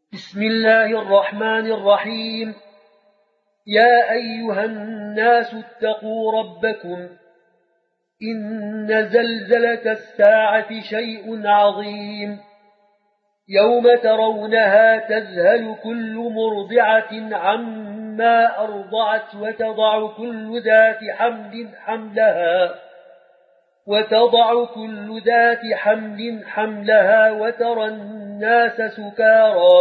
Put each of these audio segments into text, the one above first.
بسم الله الرحمن الرحيم. يا أيها الناس اتقوا ربكم إن زلزلة الساعة شيء عظيم يوم ترونها تذهل كل مرضعة عما أرضعت وتضع كل ذات حمل حملها وترى الناس سكارى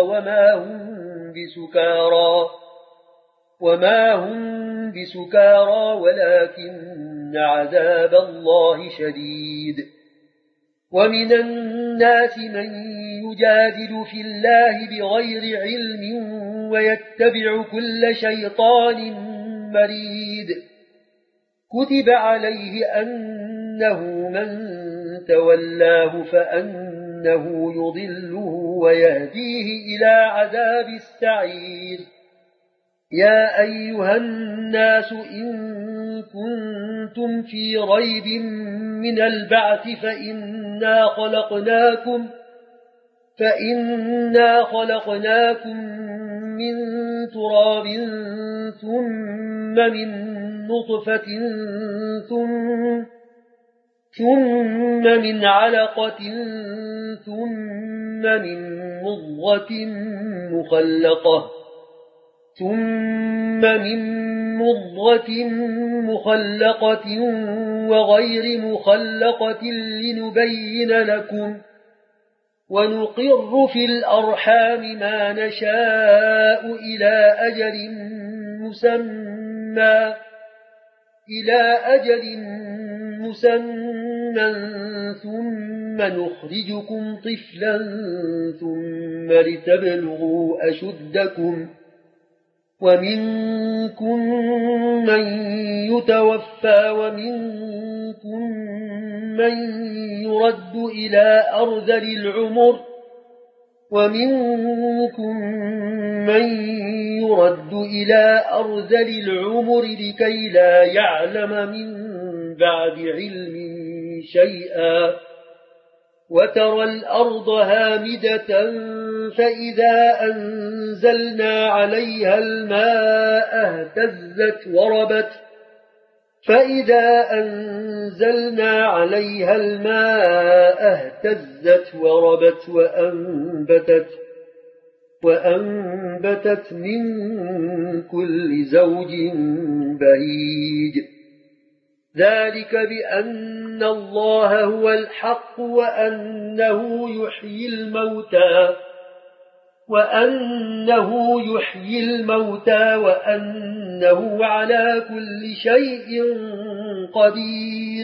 وما هم بسكارى ولكن عذاب الله شديد. ومن الناس من يجادل في الله بغير علم ويتبع كل شيطان مريد. كتب عليه أنه من تولاه فأنه يضله ويهديه إلى عذاب السعير. يا أيها الناس إن كنتم في ريب من البعث فإنا خلقناكم من تراب ثم من نطفة ثم من علقة ثم من مضغة مخلقة وغير مخلقة لنبين لكم ونقر في الأرحام ما نشاء إلى أجل مسمى ثم نخرجكم طفلا ثم لتبلغوا أشدكم ومنكم من يتوفى ومنكم من يرد إلى أرذل العمر لكي لا يعلم من بعد علم شيئا. وترى الأرض هامدة فإذا أنزلنا عليها الماء اهتزت وربت وأنبتت من كل زوج بهيج. ذلك بأن الله هو الحق وأنه يحيي الموتى وأنه على كل شيء قدير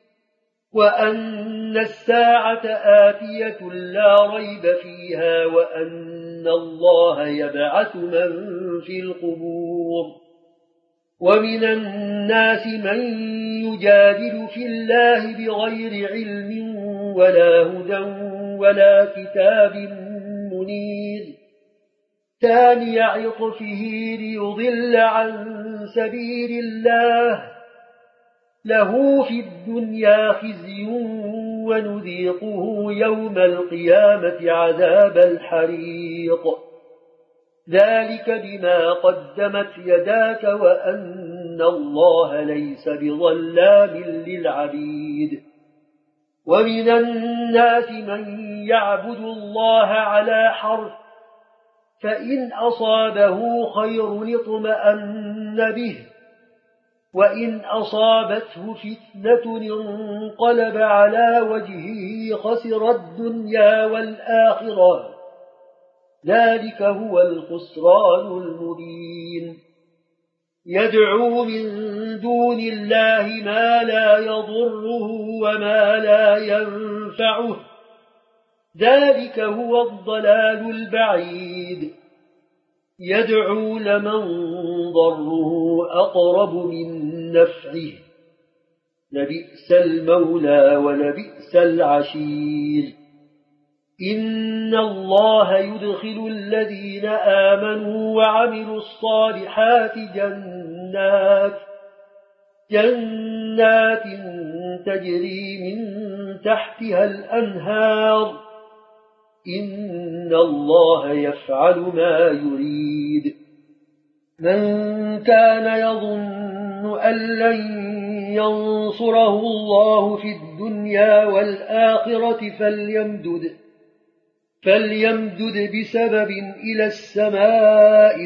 وأن الساعة آتية لا ريب فيها وأن الله يبعث من في القبور. ومن الناس من يجادل في الله بغير علم ولا هدى ولا كتاب منير. ثاني عطفه ليضل عن سبيل الله له في الدنيا خزي ونذيقه يوم القيامة عذاب الحريق. ذلك بما قدمت يداك وأن الله ليس بظلام للعبيد. ومن الناس من يعبد الله على حرف فإن أصابه خير اطمأن به وإن أصابته فتنة انقلب على وجهه خسر الدنيا والآخرة. ذلك هو الخسران المبين. يدعو من دون الله ما لا يضره وما لا ينفعه. ذلك هو الضلال البعيد. يدعو لمن ضره أقرب من نفعه. لبئس المولى ولبئس العشير. إن الله يدخل الذين آمنوا وعملوا الصالحات جنات تجري من تحتها الأنهار إن الله يفعل ما يريد من كان يظن أن لن ينصره الله في الدنيا والآخرة فليمدد بسبب إلى السماء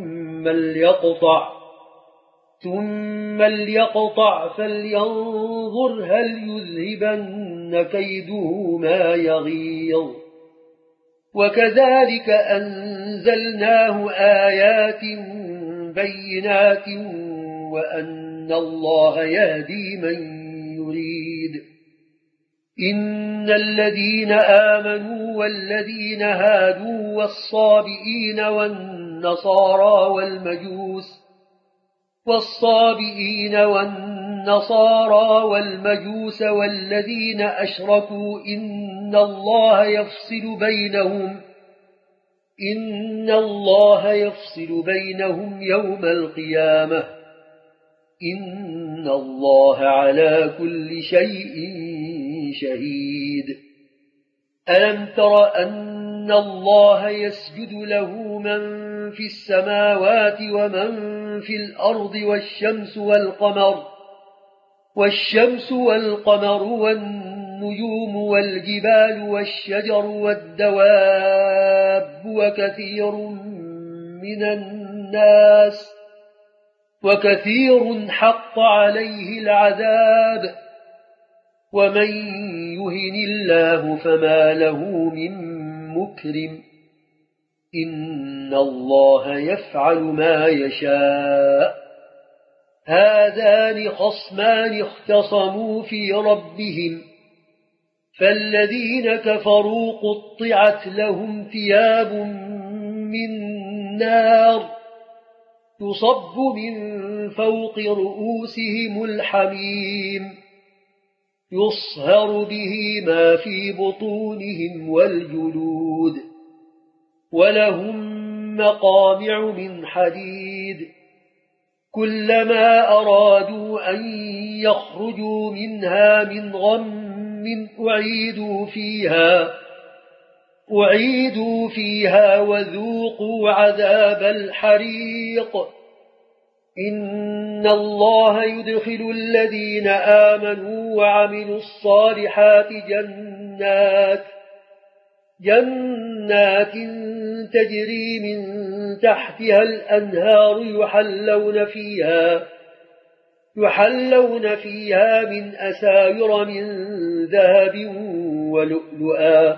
ثم ليقطع فلينظر هل يذهبن كيده ما يغيظ وكذلك أنزلناه آيات بينات وأن الله يهدي من يريد إن الذين آمنوا والذين هادوا والصابئين والنصارى والمجوس والذين أشركوا إن الله يفصل بينهم يوم القيامة إن الله على كل شيء شهيد ألم تر أن الله يسجد له من في السماوات ومن في الأرض والشمس والقمر والنجوم والجبال والشجر والدواب وكثير حق عليه العذاب ومن يهن الله فما له من مكرم إن الله يفعل ما يشاء هذان خصمان اختصموا في ربهم فالذين كفروا قطعت لهم ثياب من نار تصب من فوق رؤوسهم الحميم يصهر به ما في بطونهم والجلود ولهم مقامع من حديد كلما أرادوا أن يخرجوا منها من غم أعيدوا فيها وذوقوا عذاب الحريق إن الله يدخل الذين آمنوا وعملوا الصالحات جنات تجري من تحتها الأنهار يحلون فيها من أساور من ذهب ولؤلؤا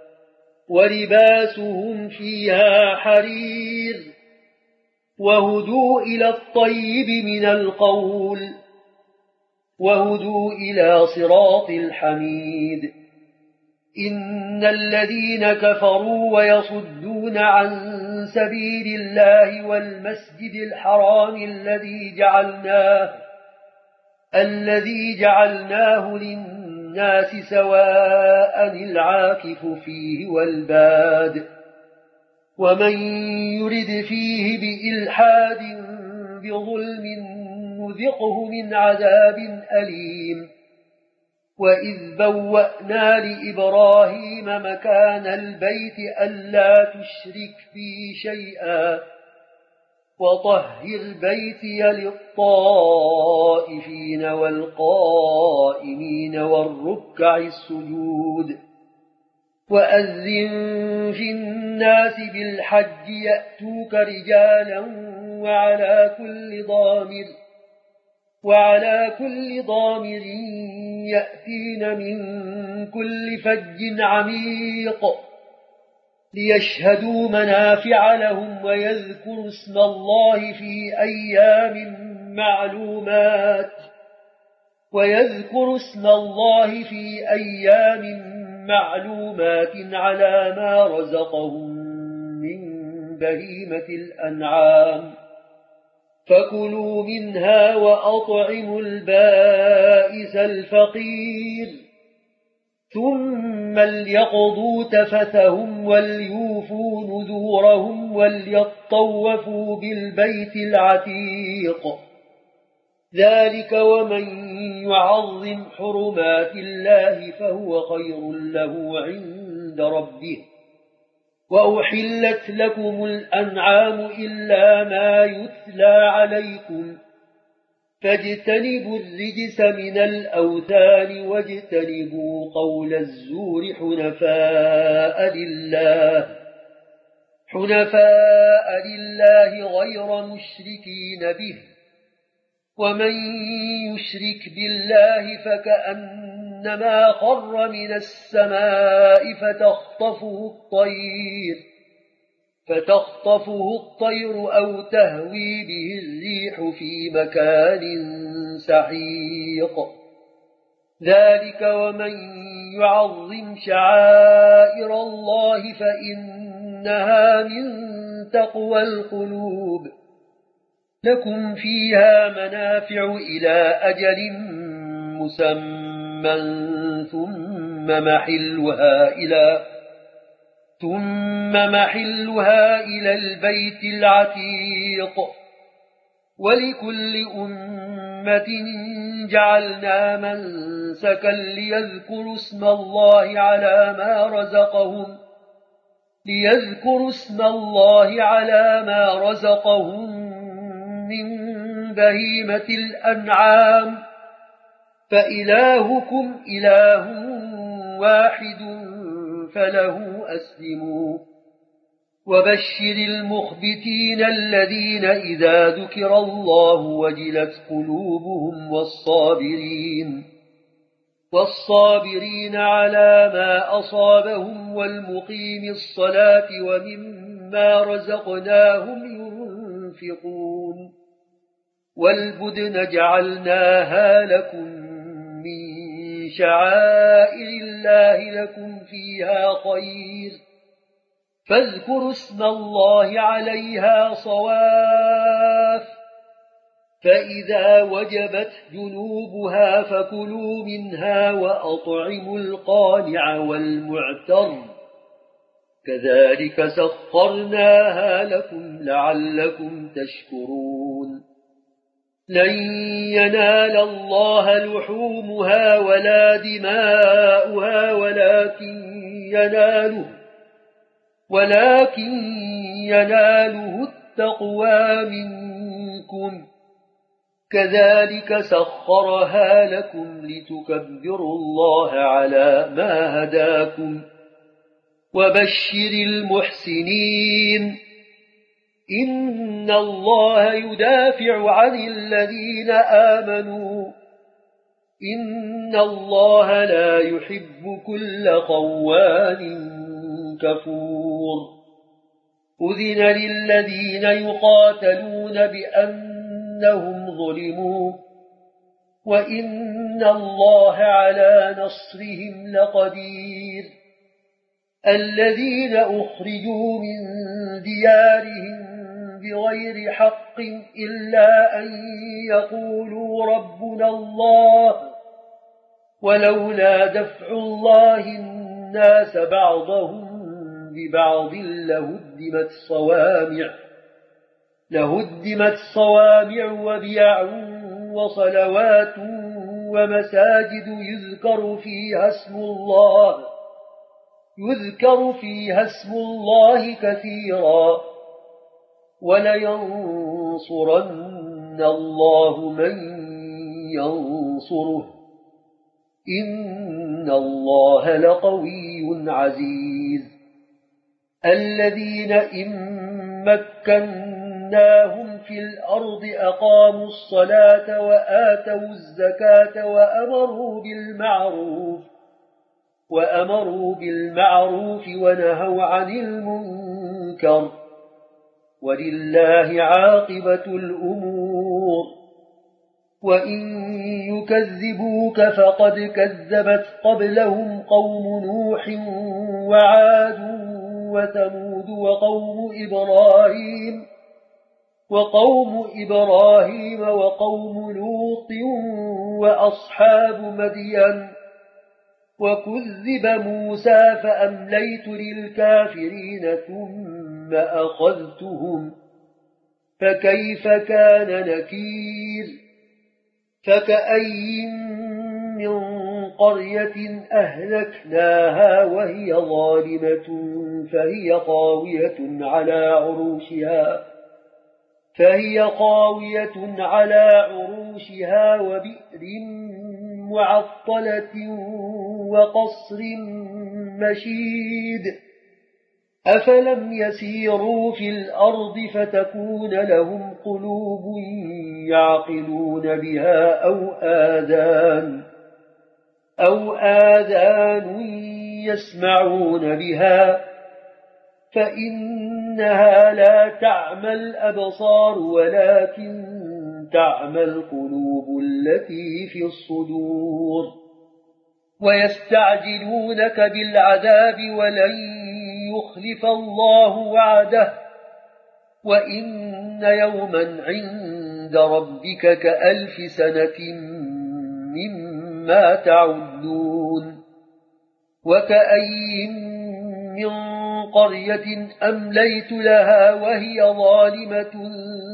ولباسهم فيها حرير وهدوا إلى الطيب من القول وهدوا إلى صراط الحميد إن الذين كفروا ويصدون عن سبيل الله والمسجد الحرام الذي جعلناه للناس سواء العاكف فيه والباد ومن يرد فيه بإلحاد بظلم نذقه من عذاب أليم وإذ بوأنا لإبراهيم مكان البيت ألا تشرك بي شيئا وطهر بيتي للطائفين والقائمين والركع السجود وأذن في الناس بالحج يأتوك رجالا وعلى كل ضامر يأتين من كل فج عميق ليشهدوا منافع لهم ويذكروا اسم الله في أيام معلومات على ما رزقهم من بهيمة الأنعام فكلوا منها وأطعموا البائس الفقير ثم ليقضوا تفثهم وليوفوا نذورهم وليطوفوا بالبيت العتيق ذلك ومن يعظم حرمات الله فهو خير له عند ربه وأحلت لكم الأنعام إلا ما يتلى عليكم فاجتنبوا الرجس من الأوثان واجتنبوا قول الزور حنفاء لله غير مشركين به ومن يشرك بالله فكأنما خر من السماء فتخطفه الطير أو تهوي به الريح في مكان سحيق ذلك ومن يعظم شعائر الله فإنها من تقوى القلوب لكم فيها منافع إلى أجل مسمى ثم محلها إلى البيت العتيق ولكل أمة جعلنا منسكا ليذكروا اسم الله على ما رزقهم من بهيمة الأنعام فإلهكم إله واحد فله أسلموا وبشر المخبتين الذين إذا ذكر الله وجلت قلوبهم والصابرين على ما أصابهم والمقيم الصلاة ومما رزقناهم ينفقون والبدن جعلناها لكم من شعائر الله لكم فيها خير فاذكروا اسم الله عليها صواف فإذا وجبت جنوبها فكلوا منها وأطعموا القانع والمعتر كذلك سخرناها لكم لعلكم تشكرون لن ينال الله لحومها ولا دماؤها ولكن يناله التقوى منكم كذلك سخرها لكم لتكبروا الله على ما هداكم وبشر المحسنين إن الله يدافع عن الذين آمنوا إن الله لا يحب كل خوان كفور أذن للذين يقاتلون بأنهم ظلموا وإن الله على نصرهم لقدير الذين أخرجوا من ديارهم بغير حق إلا أن يقولوا ربنا الله ولولا دفع الله الناس بعضهم ببعض لهدمت صوامع وبيع وصلوات ومساجد يذكر فيها اسم الله كثيرا ولينصرن الله من ينصره إن الله لقوي عزيز الذين إن مكناهم في الأرض أقاموا الصلاة وآتوا الزكاة وأمروا بالمعروف ونهوا عن المنكر ولله عاقبة الأمور وإن يكذبوك فقد كذبت قبلهم قوم نوح وعاد وثمود وقوم إبراهيم وقوم لوط وأصحاب مدين وكذب موسى فأمليت للكافرين ثم أخذتهم فكيف كان نكير فكأي من قرية أهلكناها وهي ظالمة فهي قاوية على عروشها وبئر معطلة وقصر مشيد أفلم يسيروا في الأرض فتكون لهم قلوب يعقلون بها أو آذان يسمعون بها فإنها لا تعمى الأبصار ولكن تعمى القلوب التي في الصدور ويستعجلونك بالعذاب ولن يخلف الله وعده وإن يوما عند ربك كألف سنة مما تعدون وكأي من قرية أمليت لها وهي ظالمة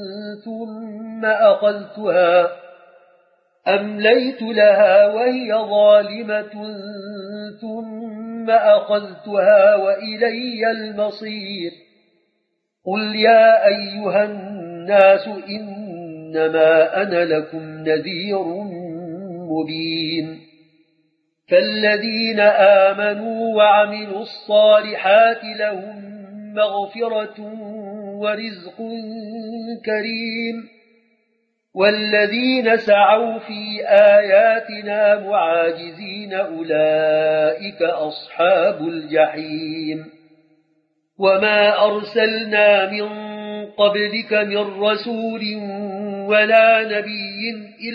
ثم أخذتها وإلي المصير قل يا أيها الناس إنما أنا لكم نذير مبين فالذين آمنوا وعملوا الصالحات لهم مغفرة ورزق كريم والذين سعوا في آياتنا معاجزين أولئك أصحاب الجحيم وما أرسلنا من قبلك من رسول ولا نبي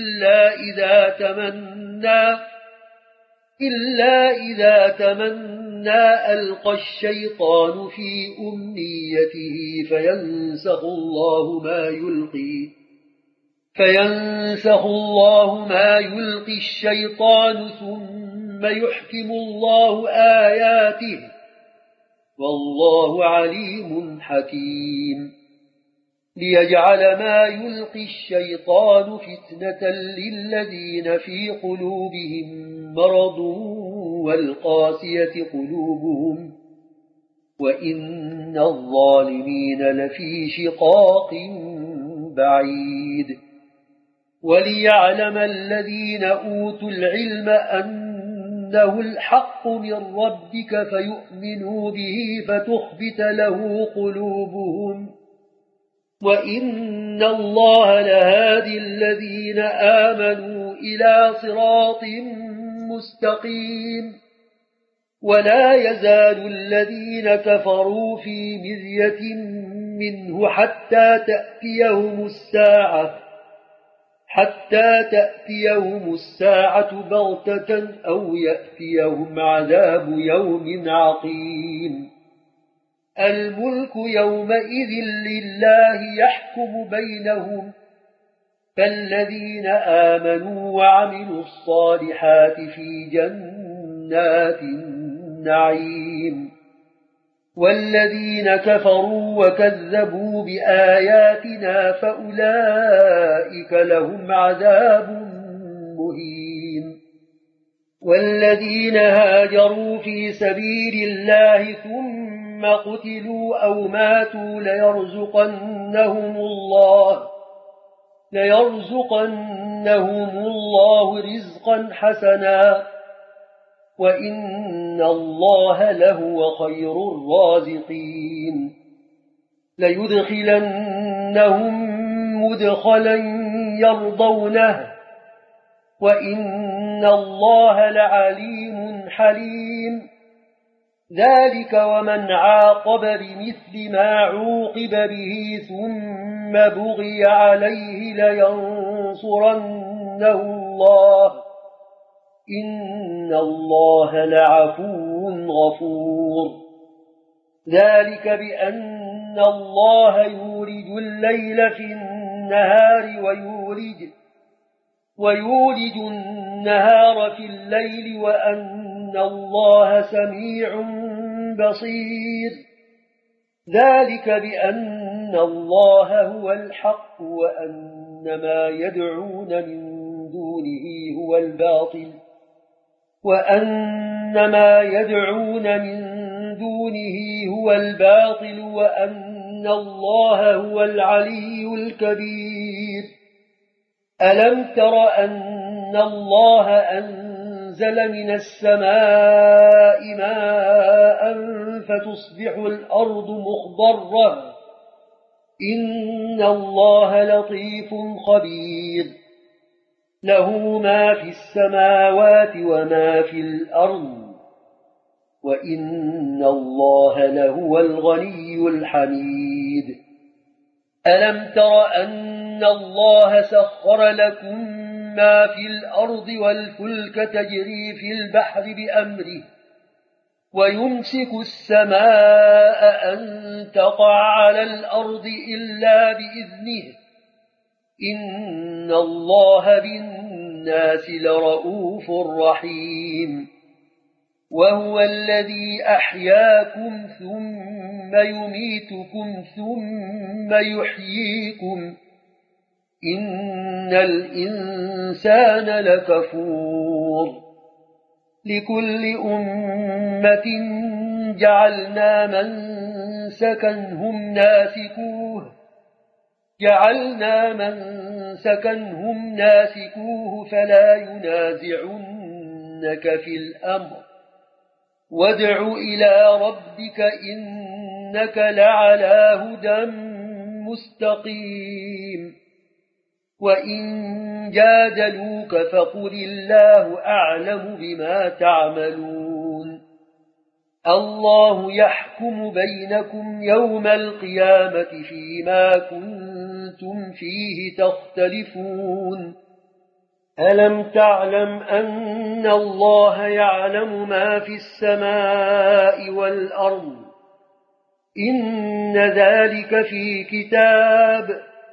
إلا إذا تمنى ألقى الشيطان في أمنيته فينسخ الله ما يلقي الشيطان ثم يحكم الله آياته والله عليم حكيم ليجعل ما يلقي الشيطان فتنة للذين في قلوبهم مرض والقاسية قلوبهم وإن الظالمين لفي شقاق بعيد وليعلم الذين أوتوا العلم أنه الحق من ربك فيؤمنوا به فتخبت له قلوبهم وإن الله لهادي الذين آمنوا إلى صراط مستقيم ولا يزال الذين كفروا في مرية منه حتى تأتيهم الساعة بغتة أو يأتيهم عذاب يوم عقيم الملك يومئذ لله يحكم بينهم فالذين آمنوا وعملوا الصالحات في جنات النعيم والذين كفروا وكذبوا بآياتنا فأولئك لهم عذاب مهين والذين هاجروا في سبيل الله ثم قتلوا أو ماتوا ليرزقنهم الله رزقا حسنا وإن الله لهو خير الرازقين ليدخلنهم مدخلا يرضونه وإن الله لعليم حليم ذلك ومن عاقب بمثل ما عوقب به ثم بغي عليه لينصرنه الله إن الله لعفو غفور ذلك بأن الله يولج الليل في النهار ويولج النهار في الليل وأن الله سميع بصير ذلك بأن الله هو الحق وأن ما يدعون من دونه هو الباطل وأن ما يدعون من دونه هو الباطل وأن الله هو العلي الكبير. ألم تر أن الله أنزل من السماء ماء فتصبح الأرض مخضرة؟ إن الله لطيف خبير. له ما في السماوات وما في الأرض وإن الله لهو الغني الحميد. ألم تر أن الله سخر لكم ما في الأرض والفلك تجري في البحر بأمره ويمسك السماء أن تقع على الأرض إلا بإذنه إن الله بالناس لرؤوف رحيم. وهو الذي أحياكم ثم يميتكم ثم يحييكم إن الإنسان لكفور. لكل أمة جعلنا منسكنهم ناسكوه فلا ينازعنك في الأمر وادع إلى ربك إنك لعلى هدى مستقيم. وإن جادلوك فقل الله أعلم بما تعملون. الله يحكم بينكم يوم القيامة فيما كنتم فيه تختلفون. ألم تعلم أن الله يعلم ما في السماء والأرض إن ذلك في كتاب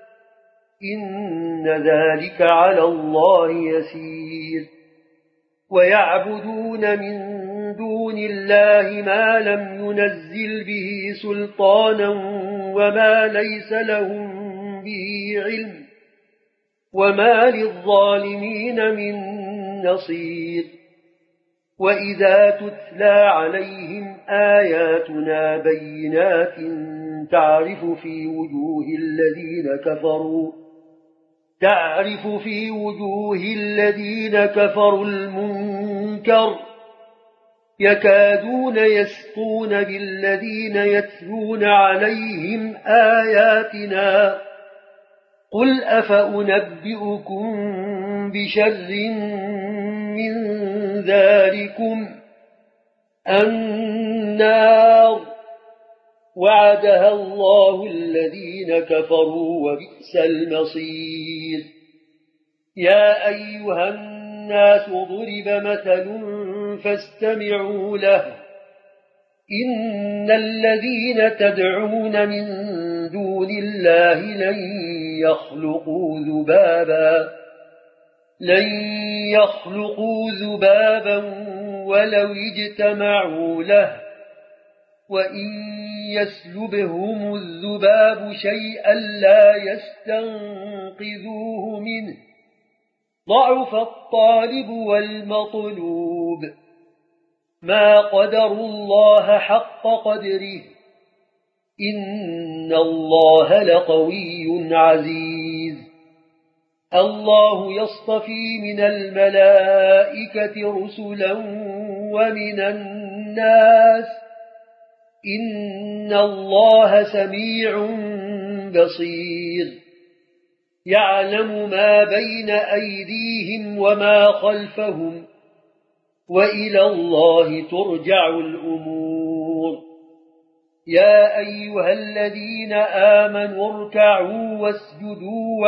إن ذلك على الله يسير. ويعبدون من دون الله ما لم ينزل به سلطانا وما ليس لهم به علم وما للظالمين من نصير. وإذا تتلى عليهم آياتنا بينات تعرف في وجوه الذين كفروا المنكر يكادون يسطون بالذين يتلون عليهم آياتنا. قل أفأنبئكم بشر من ذلكم النار وعدها الله الذين كفروا وبئس المصير. يا أيها الناس ضرب مثل فاستمعوا له. إن الذين تدعون من دون الله لن يخلقوا ذبابا ولو اجتمعوا له وإن يسلبهم الذباب شيئا لا يستنقذوه منه ضعف الطالب والمطلوب. ما قدروا الله حق قدره إن الله لقوي عزيز. الله يصطفي من الملائكة رسلا ومن الناس إن الله سميع بصير. يعلم ما بين أيديهم وما خلفهم وإلى الله ترجع الأمور. يا أيها الذين آمنوا اركعوا واسجدوا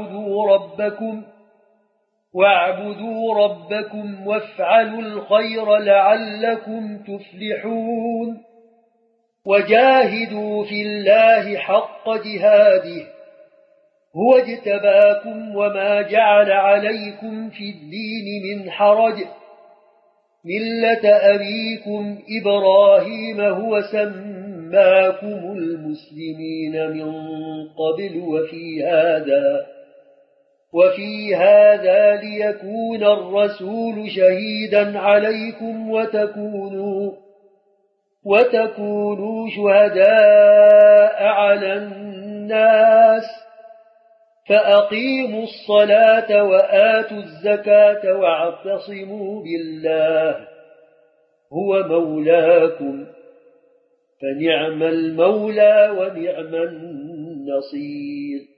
واعبدوا ربكم وافعلوا الخير لعلكم تفلحون. وجاهدوا في الله حق جهاده هو اجتباكم وما جعل عليكم في الدين من حرج ملة أبيكم إبراهيم هو سماكم المسلمين من قبل وفي هذا ليكون الرسول شهيدا عليكم وتكونوا شهداء على الناس فأقيموا الصلاة وآتوا الزكاة واعتصموا بالله هو مولاكم فنعم المولى ونعم النصير.